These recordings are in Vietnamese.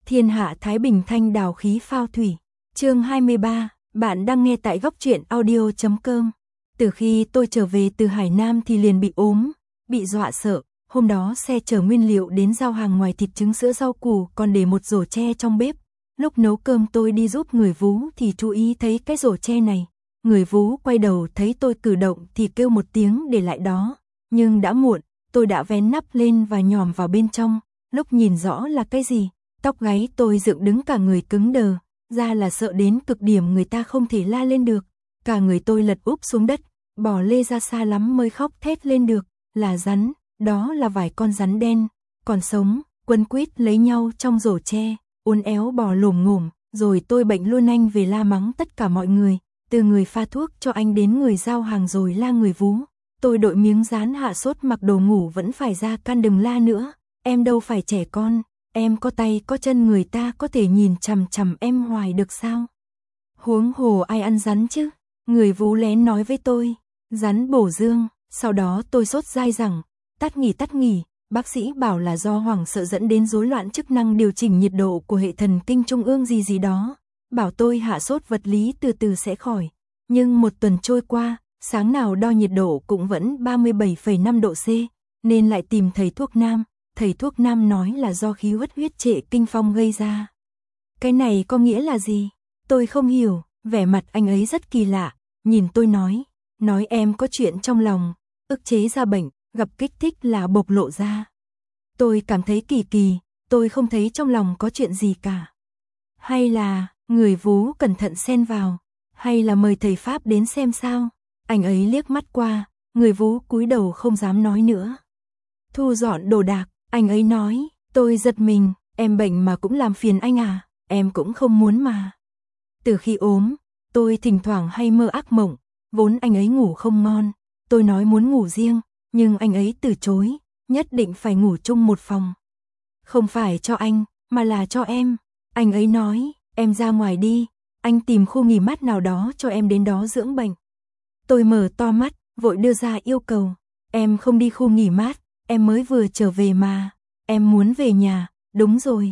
Thiên hạ thái bình thanh đào khí phao thủy. Chương 23, bạn đang nghe tại góc truyện audio.com. Từ khi tôi trở về từ Hải Nam thì liền bị ốm, bị dọa sợ. Hôm đó xe chở nguyên liệu đến giao hàng, ngoài thịt trứng sữa rau củ còn để một rổ tre trong bếp. Lúc nấu cơm tôi đi giúp người vú thì chú ý thấy cái rổ tre này. Người vú quay đầu thấy tôi cử động thì kêu một tiếng để lại đó. Nhưng đã muộn, tôi đã vén nắp lên và nhòm vào bên trong. Lúc nhìn rõ là cái gì, tóc gáy tôi dựng đứng, cả người cứng đờ, ra là sợ đến cực điểm, người ta không thể la lên được. Cả người tôi lật úp xuống đất, bò lê ra xa lắm mới khóc thét lên được. Là rắn, đó là vài con rắn đen, còn sống, quấn quýt lấy nhau trong rổ tre, uốn éo bò lồm ngồm. Rồi tôi bệnh luôn, anh về la mắng tất cả mọi người, từ người pha thuốc cho anh đến người giao hàng, rồi la người vú. Tôi đội miếng dán hạ sốt, mặc đồ ngủ vẫn phải ra can đừng la nữa. Em đâu phải trẻ con, em có tay có chân, người ta có thể nhìn chằm chằm em hoài được sao? Huống hồ ai ăn rắn chứ? Người vú lén nói với tôi, rắn bổ dương. Sau đó tôi sốt dai rằng, tắt nghỉ, bác sĩ bảo là do hoảng sợ dẫn đến rối loạn chức năng điều chỉnh nhiệt độ của hệ thần kinh trung ương gì đó. Bảo tôi hạ sốt vật lý từ từ sẽ khỏi. Nhưng một tuần trôi qua, sáng nào đo nhiệt độ cũng vẫn 37,5 độ C, nên lại tìm thầy thuốc nam. Thầy thuốc nam nói là do khí huyết trệ kinh phong gây ra. Cái này có nghĩa là gì? Tôi không hiểu, vẻ mặt anh ấy rất kỳ lạ, nhìn tôi nói em có chuyện trong lòng, ức chế ra bệnh, gặp kích thích là bộc lộ ra. Tôi cảm thấy kỳ, tôi không thấy trong lòng có chuyện gì cả. Hay là, người vú cẩn thận xen vào, hay là mời thầy Pháp đến xem sao? Anh ấy liếc mắt qua, người vú cúi đầu không dám nói nữa. Thu dọn đồ đạc, anh ấy nói. Tôi giật mình, em bệnh mà cũng làm phiền anh à? Em cũng không muốn mà. Từ khi ốm, tôi thỉnh thoảng hay mơ ác mộng, vốn anh ấy ngủ không ngon. Tôi nói muốn ngủ riêng, nhưng anh ấy từ chối, nhất định phải ngủ chung một phòng. Không phải cho anh, mà là cho em. Anh ấy nói, em ra ngoài đi, anh tìm khu nghỉ mát nào đó cho em đến đó dưỡng bệnh. Tôi mở to mắt, vội đưa ra yêu cầu. Em không đi khu nghỉ mát, em mới vừa trở về mà. Em muốn về nhà. Đúng rồi,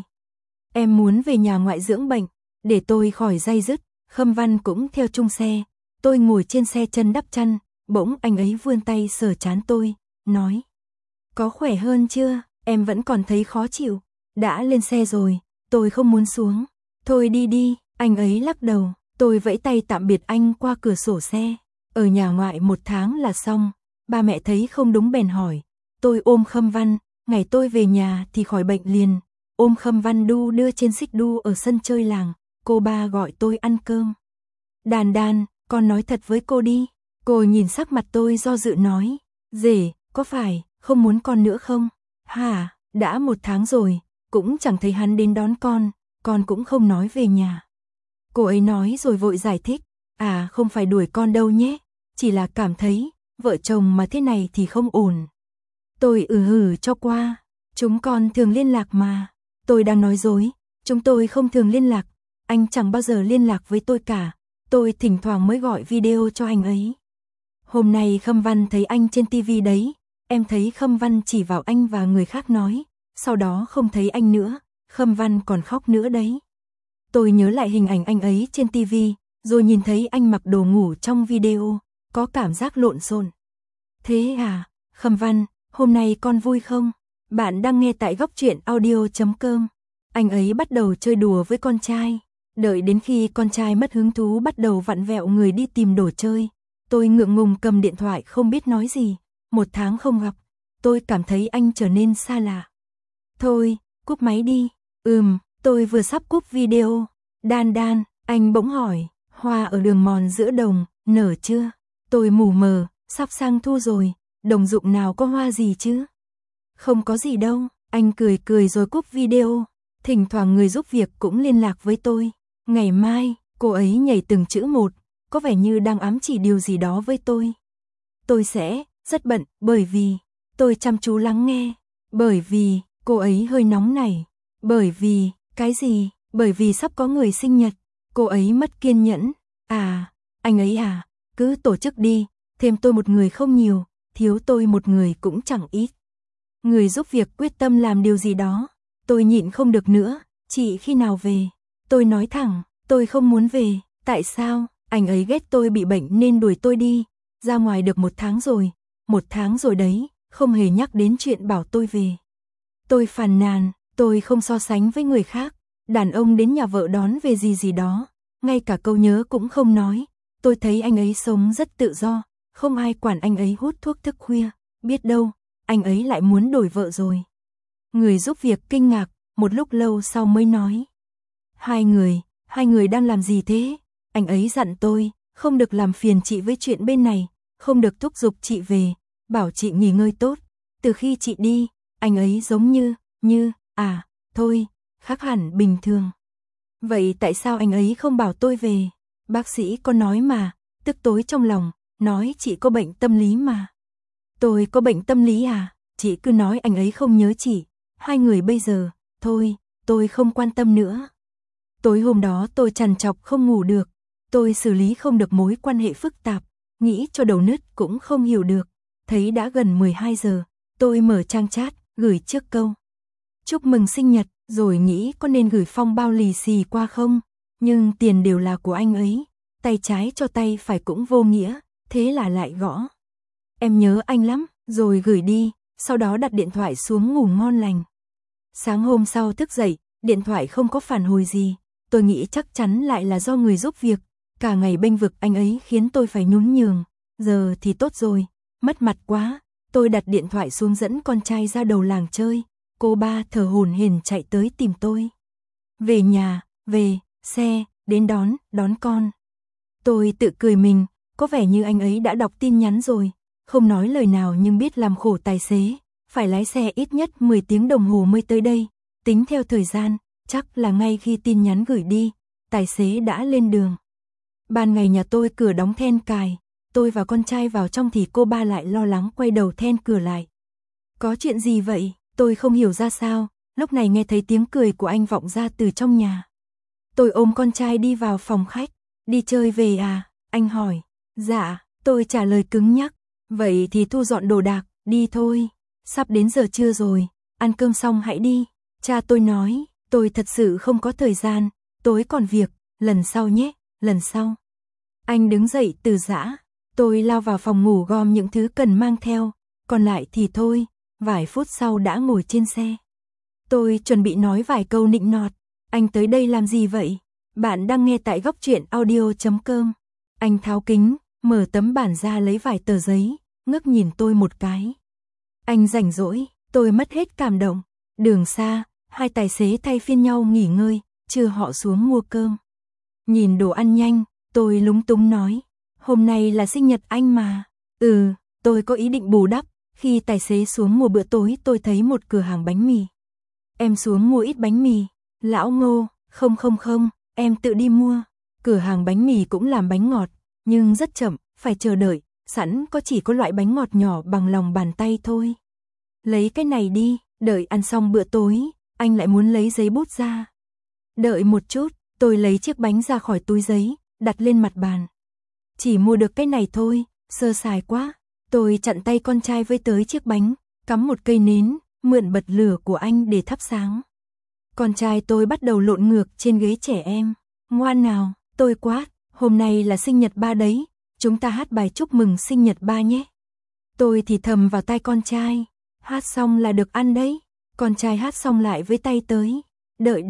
em muốn về nhà ngoại dưỡng bệnh. Để tôi khỏi day dứt, Khâm Văn cũng theo chung xe. Tôi ngồi trên xe chân đắp chăn, bỗng anh ấy vươn tay sờ trán tôi, nói: có khỏe hơn chưa? Em vẫn còn thấy khó chịu. Đã lên xe rồi, tôi không muốn xuống. Thôi đi, anh ấy lắc đầu. Tôi vẫy tay tạm biệt anh qua cửa sổ xe. Ở nhà ngoại 1 tháng là xong. Ba mẹ thấy không đúng bèn hỏi. Tôi ôm Khâm Văn, ngày tôi về nhà thì khỏi bệnh liền. Ôm Khâm Văn đu đưa trên xích đu ở sân chơi làng. Cô ba gọi tôi ăn cơm. Đàn, con nói thật với cô đi. Cô nhìn sắc mặt tôi do dự nói. Rể, có phải không muốn con nữa không? Hả, đã 1 tháng rồi, cũng chẳng thấy hắn đến đón con cũng không nói về nhà. Cô ấy nói rồi vội giải thích. À, không phải đuổi con đâu nhé, chỉ là cảm thấy vợ chồng mà thế này thì không ổn. Tôi hử cho qua. Chúng con thường liên lạc mà. Tôi đang nói dối, chúng tôi không thường liên lạc. Anh chẳng bao giờ liên lạc với tôi cả. Tôi thỉnh thoảng mới gọi video cho anh ấy. Hôm nay Khâm Văn thấy anh trên tivi đấy. Em thấy Khâm Văn chỉ vào anh và người khác nói. Sau đó không thấy anh nữa. Khâm Văn còn khóc nữa đấy. Tôi nhớ lại hình ảnh anh ấy trên tivi, rồi nhìn thấy anh mặc đồ ngủ trong video, có cảm giác lộn xộn. Thế à, Khâm Văn, hôm nay con vui không? Bạn đang nghe tại góc truyện audio.com. Anh ấy bắt đầu chơi đùa với con trai. Đợi đến khi con trai mất hứng thú bắt đầu vặn vẹo người đi tìm đồ chơi. Tôi ngượng ngùng cầm điện thoại không biết nói gì. 1 tháng không gặp, tôi cảm thấy anh trở nên xa lạ. Thôi, cúp máy đi. Tôi vừa sắp cúp video. Đan, anh bỗng hỏi, hoa ở đường mòn giữa đồng, nở chưa? Tôi mù mờ, sắp sang thu rồi, đồng ruộng nào có hoa gì chứ? Không có gì đâu, anh cười rồi cúp video. Thỉnh thoảng người giúp việc cũng liên lạc với tôi. Ngày mai, cô ấy nhảy từng chữ một, có vẻ như đang ám chỉ điều gì đó với tôi. Tôi sẽ rất bận, bởi vì tôi chăm chú lắng nghe. Bởi vì cô ấy hơi nóng nảy. Bởi vì cái gì? Bởi vì sắp có người sinh nhật. Cô ấy mất kiên nhẫn. À, anh ấy à, cứ tổ chức đi, thêm tôi một người không nhiều, thiếu tôi một người cũng chẳng ít. Người giúp việc quyết tâm làm điều gì đó. Tôi nhịn không được nữa, Chị khi nào về? Tôi nói thẳng, tôi không muốn về. Tại sao? Anh ấy ghét tôi bị bệnh nên đuổi tôi đi. Ra ngoài được 1 tháng rồi. 1 tháng rồi đấy, không hề nhắc đến chuyện bảo tôi về. Tôi phàn nàn, tôi không so sánh với người khác. Đàn ông đến nhà vợ đón về gì gì đó, ngay cả câu nhớ cũng không nói. Tôi thấy anh ấy sống rất tự do, không ai quản anh ấy hút thuốc thức khuya. Biết đâu, anh ấy lại muốn đổi vợ rồi. Người giúp việc kinh ngạc, một lúc lâu sau mới nói. Hai người đang làm gì thế? Anh ấy dặn tôi, không được làm phiền chị với chuyện bên này, không được thúc giục chị về, bảo chị nghỉ ngơi tốt. Từ khi chị đi, anh ấy giống như, thôi, khác hẳn bình thường. Vậy tại sao anh ấy không bảo tôi về? Bác sĩ có nói mà, tức tối trong lòng, nói chị có bệnh tâm lý mà. Tôi có bệnh tâm lý à? Chị cứ nói anh ấy không nhớ chị. Hai người bây giờ, thôi, tôi không quan tâm nữa. Tối hôm đó tôi trằn trọc không ngủ được. Tôi xử lý không được mối quan hệ phức tạp, nghĩ cho đầu nứt cũng không hiểu được. Thấy đã gần 12 giờ, tôi mở trang chat, gửi trước câu chúc mừng sinh nhật, rồi nghĩ có nên gửi phong bao lì xì qua không, nhưng tiền đều là của anh ấy, tay trái cho tay phải cũng vô nghĩa, thế là lại gõ. Em nhớ anh lắm, rồi gửi đi, sau đó đặt điện thoại xuống ngủ ngon lành. Sáng hôm sau thức dậy, điện thoại không có phản hồi gì, tôi nghĩ chắc chắn lại là do người giúp việc, cả ngày bênh vực anh ấy khiến tôi phải nhún nhường, giờ thì tốt rồi, mất mặt quá, tôi đặt điện thoại xuống dẫn con trai ra đầu làng chơi. Cô ba thở hổn hển chạy tới tìm tôi. Về nhà, về, xe, đến đón con. Tôi tự cười mình, có vẻ như anh ấy đã đọc tin nhắn rồi, không nói lời nào nhưng biết làm khổ tài xế, phải lái xe ít nhất 10 tiếng đồng hồ mới tới đây, tính theo thời gian, chắc là ngay khi tin nhắn gửi đi, tài xế đã lên đường. Ban ngày nhà tôi cửa đóng then cài, tôi và con trai vào trong thì cô ba lại lo lắng quay đầu then cửa lại. Có chuyện gì vậy? Tôi không hiểu ra sao, lúc này nghe thấy tiếng cười của anh vọng ra từ trong nhà. Tôi ôm con trai đi vào phòng khách, đi chơi về à, anh hỏi. Dạ, tôi trả lời cứng nhắc, vậy thì thu dọn đồ đạc, đi thôi, sắp đến giờ trưa rồi, ăn cơm xong hãy đi. Cha tôi nói, tôi thật sự không có thời gian, tối còn việc, lần sau nhé, lần sau. Anh đứng dậy từ giã, tôi lao vào phòng ngủ gom những thứ cần mang theo, còn lại thì thôi. Vài phút sau đã ngồi trên xe. Tôi chuẩn bị nói vài câu nịnh nọt. Anh tới đây làm gì vậy? Bạn đang nghe tại góc truyện audio.com. Anh tháo kính, mở tấm bản ra lấy vài tờ giấy, ngước nhìn tôi một cái. Anh rảnh rỗi, tôi mất hết cảm động. Đường xa, hai tài xế thay phiên nhau nghỉ ngơi, chưa họ xuống mua cơm. Nhìn đồ ăn nhanh, tôi lúng túng nói. Hôm nay là sinh nhật anh mà. Tôi có ý định bù đắp. Khi tài xế xuống mua bữa tối tôi thấy một cửa hàng bánh mì. Em xuống mua ít bánh mì. Lão Ngô, không, em tự đi mua. Cửa hàng bánh mì cũng làm bánh ngọt, nhưng rất chậm, phải chờ đợi, sẵn chỉ có loại bánh ngọt nhỏ bằng lòng bàn tay thôi. Lấy cái này đi, đợi ăn xong bữa tối, anh lại muốn lấy giấy bút ra. Đợi một chút, tôi lấy chiếc bánh ra khỏi túi giấy, đặt lên mặt bàn. Chỉ mua được cái này thôi, sơ sài quá. Tôi chặn tay con trai với tới chiếc bánh, cắm một cây nến, mượn bật lửa của anh để thắp sáng. Con trai tôi bắt đầu lộn ngược trên ghế trẻ em. Ngoan nào, tôi quát, hôm nay là sinh nhật ba đấy, chúng ta hát bài chúc mừng sinh nhật ba nhé. Tôi thì thầm vào tai con trai, hát xong là được ăn đấy. Con trai hát xong lại với tay tới, đợi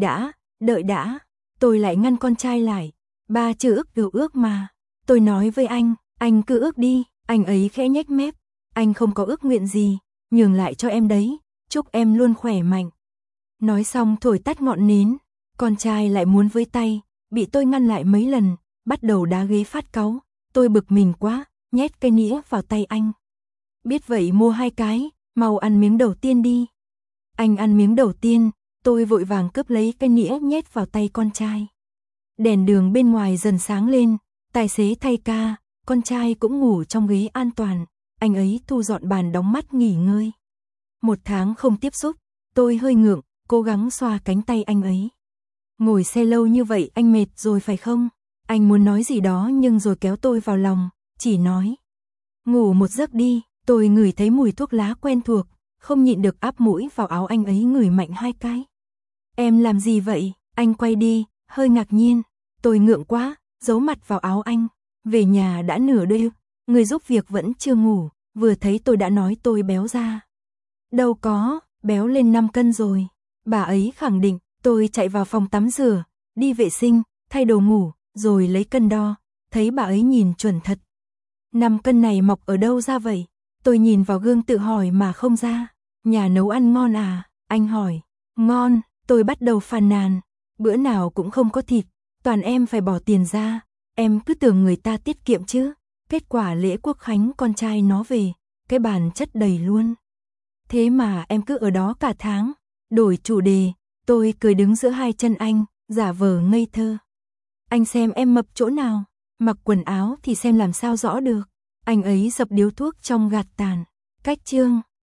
đã, tôi lại ngăn con trai lại. Ba chưa ước đều ước mà. Tôi nói với anh cứ ước đi. Anh ấy khẽ nhếch mép, anh không có ước nguyện gì, nhường lại cho em đấy, chúc em luôn khỏe mạnh. Nói xong thổi tắt ngọn nến, con trai lại muốn với tay, bị tôi ngăn lại mấy lần, bắt đầu đá ghế phát cáu, tôi bực mình quá, nhét cây nĩa vào tay anh. Biết vậy mua 2 cái, mau ăn miếng đầu tiên đi. Anh ăn miếng đầu tiên, tôi vội vàng cướp lấy cây nĩa nhét vào tay con trai. Đèn đường bên ngoài dần sáng lên, tài xế thay ca. Con trai cũng ngủ trong ghế an toàn, anh ấy thu dọn bàn đóng mắt nghỉ ngơi. 1 tháng không tiếp xúc, tôi hơi ngượng, cố gắng xoa cánh tay anh ấy. Ngồi xe lâu như vậy anh mệt rồi phải không? Anh muốn nói gì đó nhưng rồi kéo tôi vào lòng, chỉ nói. Ngủ một giấc đi, tôi ngửi thấy mùi thuốc lá quen thuộc, không nhịn được áp mũi vào áo anh ấy ngửi mạnh 2 cái. Em làm gì vậy? Anh quay đi, hơi ngạc nhiên. Tôi ngượng quá, giấu mặt vào áo anh. Về nhà đã nửa đêm, người giúp việc vẫn chưa ngủ, vừa thấy tôi đã nói tôi béo ra. Đâu có, béo lên 5 cân rồi. Bà ấy khẳng định. Tôi chạy vào phòng tắm rửa, đi vệ sinh, thay đồ ngủ, rồi lấy cân đo, thấy bà ấy nhìn chuẩn thật. 5 cân này mọc ở đâu ra vậy? Tôi nhìn vào gương tự hỏi mà không ra. Nhà nấu ăn ngon à? Anh hỏi. Ngon, tôi bắt đầu phàn nàn. Bữa nào cũng không có thịt, toàn em phải bỏ tiền ra. Em cứ tưởng người ta tiết kiệm chứ. Kết quả lễ Quốc Khánh con trai nó về, cái bàn chất đầy luôn. Thế mà em cứ ở đó cả tháng. Đổi chủ đề, tôi cười đứng giữa hai chân anh, giả vờ ngây thơ. Anh xem em mập chỗ nào? Mặc quần áo thì xem làm sao rõ được. Anh ấy dập điếu thuốc trong gạt tàn. Cách chương.